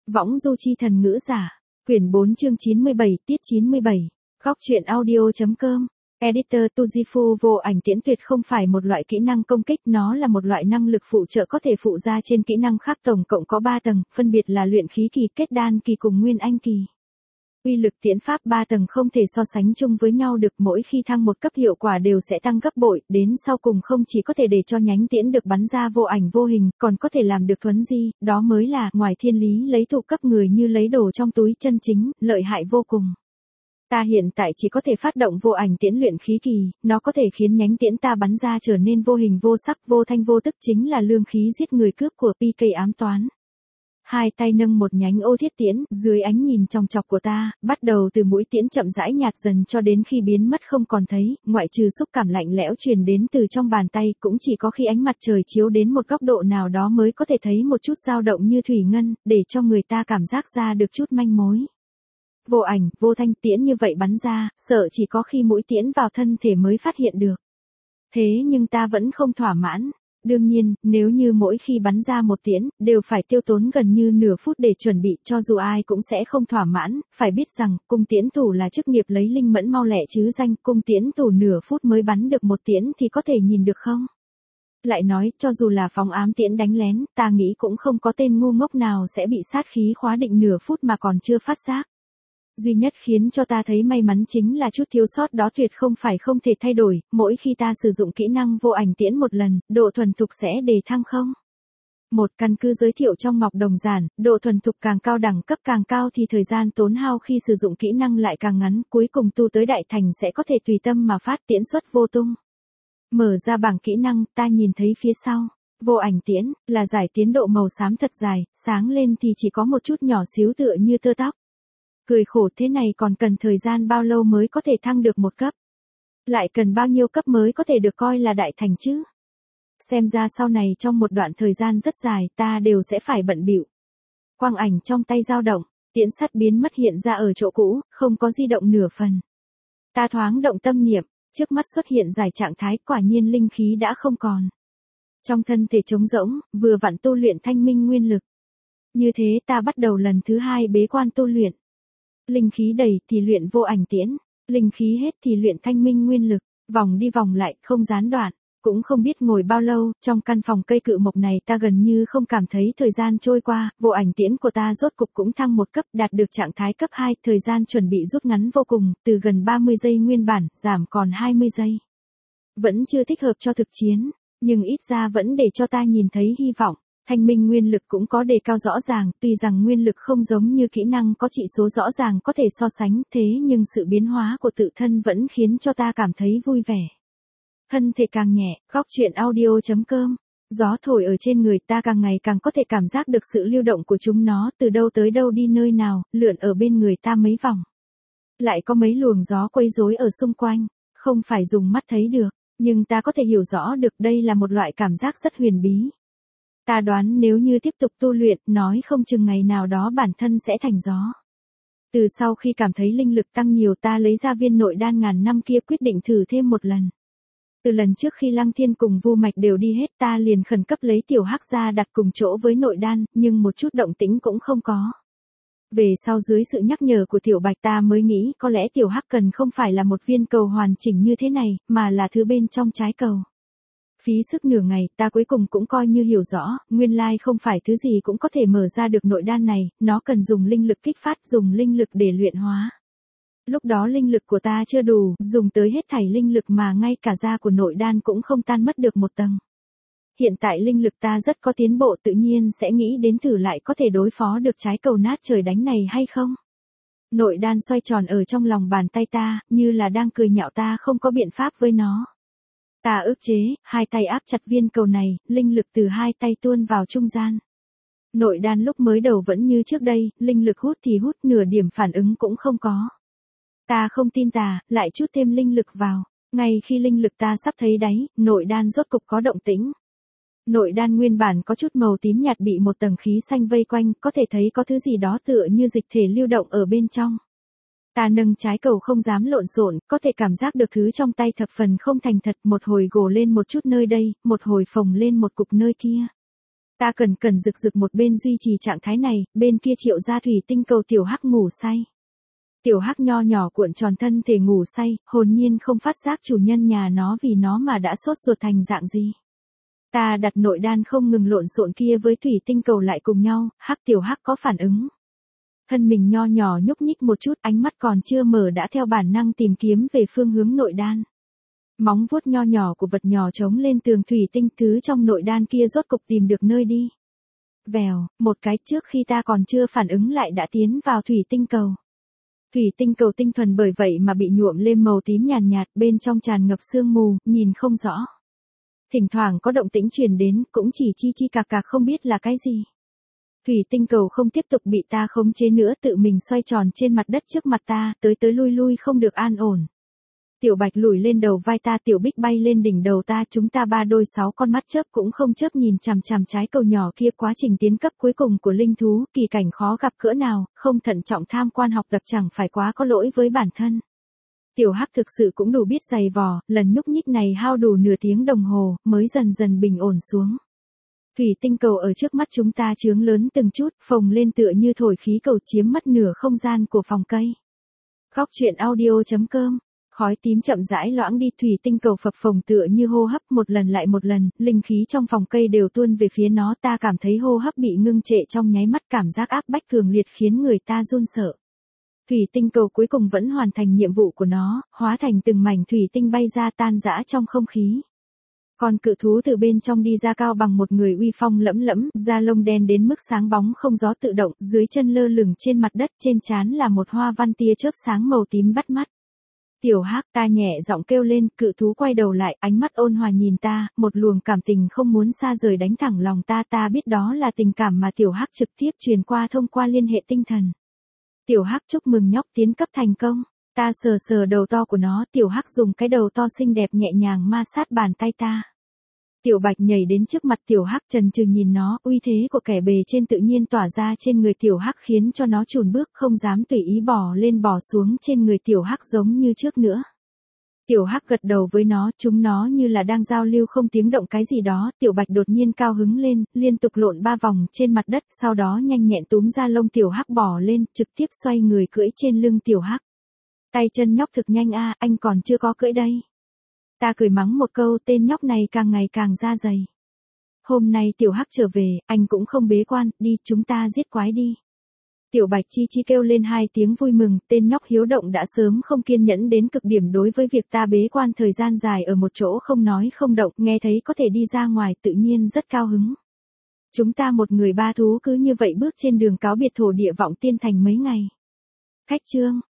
Võng du chi thần ngữ giả. Quyển 4 chương 97 tiết 97. Góc truyện audio.com. Editor Tujifu. Vô ảnh tiễn tuyệt không phải một loại kỹ năng công kích, nó là một loại năng lực phụ trợ có thể phụ ra trên kỹ năng khác, tổng cộng có 3 tầng, phân biệt là luyện khí kỳ, kết đan kỳ cùng nguyên anh kỳ. Uy lực tiễn pháp 3 tầng không thể so sánh chung với nhau được, mỗi khi thăng một cấp hiệu quả đều sẽ tăng gấp bội, đến sau cùng không chỉ có thể để cho nhánh tiễn được bắn ra vô ảnh vô hình, còn có thể làm được thuấn di, đó mới là ngoài thiên lý lấy thụ cấp người như lấy đồ trong túi, chân chính, lợi hại vô cùng. Ta hiện tại chỉ có thể phát động vô ảnh tiễn luyện khí kỳ, nó có thể khiến nhánh tiễn ta bắn ra trở nên vô hình vô sắc, vô thanh vô tức, chính là lương khí giết người cướp của PK ám toán. Hai tay nâng một nhánh ô thiết tiễn, dưới ánh nhìn chòng chọc của ta, bắt đầu từ mũi tiễn chậm rãi nhạt dần cho đến khi biến mất không còn thấy, ngoại trừ xúc cảm lạnh lẽo truyền đến từ trong bàn tay, cũng chỉ có khi ánh mặt trời chiếu đến một góc độ nào đó mới có thể thấy một chút dao động như thủy ngân, để cho người ta cảm giác ra được chút manh mối. Vô ảnh, vô thanh tiễn như vậy bắn ra, sợ chỉ có khi mũi tiễn vào thân thể mới phát hiện được. Thế nhưng ta vẫn không thỏa mãn. Đương nhiên, nếu như mỗi khi bắn ra một tiễn, đều phải tiêu tốn gần như nửa phút để chuẩn bị, cho dù ai cũng sẽ không thỏa mãn, phải biết rằng, cung tiễn thủ là chức nghiệp lấy linh mẫn mau lẹ chứ danh, cung tiễn thủ nửa phút mới bắn được một tiễn thì có thể nhìn được không? Lại nói, cho dù là phóng ám tiễn đánh lén, ta nghĩ cũng không có tên ngu ngốc nào sẽ bị sát khí khóa định nửa phút mà còn chưa phát giác. Duy nhất khiến cho ta thấy may mắn chính là chút thiếu sót đó tuyệt không phải không thể thay đổi, mỗi khi ta sử dụng kỹ năng vô ảnh tiễn một lần, độ thuần thục sẽ đề thăng không? Một căn cứ giới thiệu trong ngọc đồng giản, độ thuần thục càng cao, đẳng cấp càng cao thì thời gian tốn hao khi sử dụng kỹ năng lại càng ngắn, cuối cùng tu tới đại thành sẽ có thể tùy tâm mà phát tiễn xuất vô tung. Mở ra bảng kỹ năng, ta nhìn thấy phía sau. Vô ảnh tiễn, là giải tiến độ màu xám thật dài, sáng lên thì chỉ có một chút nhỏ xíu tựa như tơ tóc. Cười khổ, thế này còn cần thời gian bao lâu mới có thể thăng được một cấp? Lại cần bao nhiêu cấp mới có thể được coi là đại thành chứ? Xem ra sau này trong một đoạn thời gian rất dài ta đều sẽ phải bận bịu. Quang ảnh trong tay dao động, tiễn sắt biến mất hiện ra ở chỗ cũ, không có di động nửa phần. Ta thoáng động tâm niệm, trước mắt xuất hiện giải trạng thái, quả nhiên linh khí đã không còn. Trong thân thể trống rỗng, vừa vặn tu luyện thanh minh nguyên lực. Như thế ta bắt đầu lần thứ 2 bế quan tu luyện. Linh khí đầy thì luyện vô ảnh tiễn, linh khí hết thì luyện thanh minh nguyên lực, vòng đi vòng lại, không gián đoạn. Cũng không biết ngồi bao lâu, trong căn phòng cây cự mộc này ta gần như không cảm thấy thời gian trôi qua, vô ảnh tiễn của ta rốt cục cũng thăng một cấp, đạt được trạng thái cấp 2, thời gian chuẩn bị rút ngắn vô cùng, từ gần 30 giây nguyên bản, giảm còn 20 giây. Vẫn chưa thích hợp cho thực chiến, nhưng ít ra vẫn để cho ta nhìn thấy hy vọng. Thanh minh nguyên lực cũng có đề cao rõ ràng, tuy rằng nguyên lực không giống như kỹ năng có trị số rõ ràng có thể so sánh, thế nhưng sự biến hóa của tự thân vẫn khiến cho ta cảm thấy vui vẻ. Thân thể càng nhẹ, góc truyện audio.com. Gió thổi ở trên người ta càng ngày càng có thể cảm giác được sự lưu động của chúng nó, từ đâu tới đâu đi nơi nào, lượn ở bên người ta mấy vòng. Lại có mấy luồng gió quấy rối ở xung quanh, không phải dùng mắt thấy được, nhưng ta có thể hiểu rõ được đây là một loại cảm giác rất huyền bí. Ta đoán nếu như tiếp tục tu luyện, nói không chừng ngày nào đó bản thân sẽ thành gió. Từ sau khi cảm thấy linh lực tăng nhiều, ta lấy ra viên nội đan ngàn năm kia, quyết định thử thêm một lần. Từ lần trước khi Lăng Thiên cùng Vu Mạch đều đi hết, ta liền khẩn cấp lấy tiểu hắc ra đặt cùng chỗ với nội đan, nhưng một chút động tĩnh cũng không có. Về sau dưới sự nhắc nhở của tiểu Bạch ta mới nghĩ có lẽ tiểu hắc cần không phải là một viên cầu hoàn chỉnh như thế này, mà là thứ bên trong trái cầu. Phí sức nửa ngày, ta cuối cùng cũng coi như hiểu rõ, nguyên lai không phải thứ gì cũng có thể mở ra được nội đan này, nó cần dùng linh lực kích phát, dùng linh lực để luyện hóa. Lúc đó linh lực của ta chưa đủ, dùng tới hết thảy linh lực mà ngay cả da của nội đan cũng không tan mất được một tầng. Hiện tại linh lực ta rất có tiến bộ, tự nhiên sẽ nghĩ đến thử lại có thể đối phó được trái cầu nát trời đánh này hay không. Nội đan xoay tròn ở trong lòng bàn tay ta, như là đang cười nhạo ta không có biện pháp với nó. Ta ức chế, hai tay áp chặt viên cầu này, linh lực từ hai tay tuôn vào trung gian. Nội đan lúc mới đầu vẫn như trước đây, linh lực hút thì hút, nửa điểm phản ứng cũng không có. Ta không tin tà, lại chút thêm linh lực vào. Ngay khi linh lực ta sắp thấy đáy, nội đan rốt cục có động tĩnh. Nội đan nguyên bản có chút màu tím nhạt bị một tầng khí xanh vây quanh, có thể thấy có thứ gì đó tựa như dịch thể lưu động ở bên trong. Ta nâng trái cầu không dám lộn xộn, có thể cảm giác được thứ trong tay thập phần không thành thật, một hồi gồ lên một chút nơi đây, một hồi phồng lên một cục nơi kia. Ta cần rực rực một bên duy trì trạng thái này, bên kia Triệu gia thủy tinh cầu tiểu hắc ngủ say. Tiểu hắc nho nhỏ cuộn tròn thân thể ngủ say, hồn nhiên không phát giác chủ nhân nhà nó vì nó mà đã sốt ruột thành dạng gì. Ta đặt nội đan không ngừng lộn xộn kia với thủy tinh cầu lại cùng nhau, tiểu hắc có phản ứng. Thân mình nho nhỏ nhúc nhích một chút, ánh mắt còn chưa mở đã theo bản năng tìm kiếm về phương hướng nội đan. Móng vuốt nho nhỏ của vật nhỏ trống lên tường thủy tinh, thứ trong nội đan kia rốt cục tìm được nơi đi. Vèo, một cái trước khi ta còn chưa phản ứng lại đã tiến vào thủy tinh cầu. Thủy tinh cầu tinh thuần bởi vậy mà bị nhuộm lên màu tím nhàn nhạt, bên trong tràn ngập sương mù, nhìn không rõ. Thỉnh thoảng có động tĩnh truyền đến, cũng chỉ chi chi cạc cạc không biết là cái gì. Thủy tinh cầu không tiếp tục bị ta khống chế nữa, tự mình xoay tròn trên mặt đất trước mặt ta, tới lui lui không được an ổn. Tiểu Bạch lùi lên đầu vai ta, Tiểu Bích bay lên đỉnh đầu ta, chúng ta ba đôi 6 con mắt chớp cũng không chớp nhìn chằm chằm trái cầu nhỏ kia. Quá trình tiến cấp cuối cùng của linh thú, kỳ cảnh khó gặp cỡ nào, không thận trọng tham quan học tập chẳng phải quá có lỗi với bản thân. Tiểu Hắc thực sự cũng đủ biết giày vò, lần nhúc nhích này hao đủ nửa tiếng đồng hồ, mới dần dần bình ổn xuống. Thủy tinh cầu ở trước mắt chúng ta chướng lớn từng chút, phồng lên tựa như thổi khí cầu, chiếm mất nửa không gian của phòng cây. Góc truyện audio.com. Khói tím chậm rãi loãng đi, thủy tinh cầu phập phồng tựa như hô hấp, một lần lại một lần, linh khí trong phòng cây đều tuôn về phía nó. Ta cảm thấy hô hấp bị ngưng trệ trong nháy mắt, cảm giác áp bách cường liệt khiến người ta run sợ. Thủy tinh cầu cuối cùng vẫn hoàn thành nhiệm vụ của nó, hóa thành từng mảnh thủy tinh bay ra tan rã trong không khí. Con cự thú từ bên trong đi ra, cao bằng một người, uy phong lẫm lẫm, da lông đen đến mức sáng bóng không gió tự động, dưới chân lơ lửng trên mặt đất, trên trán là một hoa văn tia chớp sáng màu tím bắt mắt. Tiểu Hắc, ta nhẹ giọng kêu lên, cự thú quay đầu lại, ánh mắt ôn hòa nhìn ta, một luồng cảm tình không muốn xa rời đánh thẳng lòng ta. Ta biết đó là tình cảm mà Tiểu Hắc trực tiếp truyền qua thông qua liên hệ tinh thần. Tiểu Hắc, chúc mừng nhóc tiến cấp thành công. Ta sờ sờ đầu to của nó, Tiểu Hắc dùng cái đầu to xinh đẹp nhẹ nhàng ma sát bàn tay ta. Tiểu Bạch nhảy đến trước mặt Tiểu Hắc, chần chừ nhìn nó, uy thế của kẻ bề trên tự nhiên tỏa ra trên người Tiểu Hắc khiến cho nó chùn bước, không dám tùy ý bỏ lên bỏ xuống trên người Tiểu Hắc giống như trước nữa. Tiểu Hắc gật đầu với nó, chúng nó như là đang giao lưu không tiếng động cái gì đó. Tiểu Bạch đột nhiên cao hứng lên, liên tục lộn 3 vòng trên mặt đất, sau đó nhanh nhẹn túm ra lông Tiểu Hắc bò lên, trực tiếp xoay người cưỡi trên lưng Tiểu Hắc. Tay chân nhóc thực nhanh a, anh còn chưa có cưỡi đây. Ta cười mắng một câu, tên nhóc này càng ngày càng ra dày. Hôm nay Tiểu Hắc trở về, anh cũng không bế quan, đi chúng ta giết quái đi. Tiểu Bạch chi chi kêu lên 2 tiếng vui mừng, tên nhóc hiếu động đã sớm không kiên nhẫn đến cực điểm đối với việc ta bế quan thời gian dài ở một chỗ không nói không động, nghe thấy có thể đi ra ngoài tự nhiên rất cao hứng. Chúng ta một người 3 thú cứ như vậy bước trên đường cáo biệt thổ địa Vọng Tiên Thành mấy ngày. Khách chương.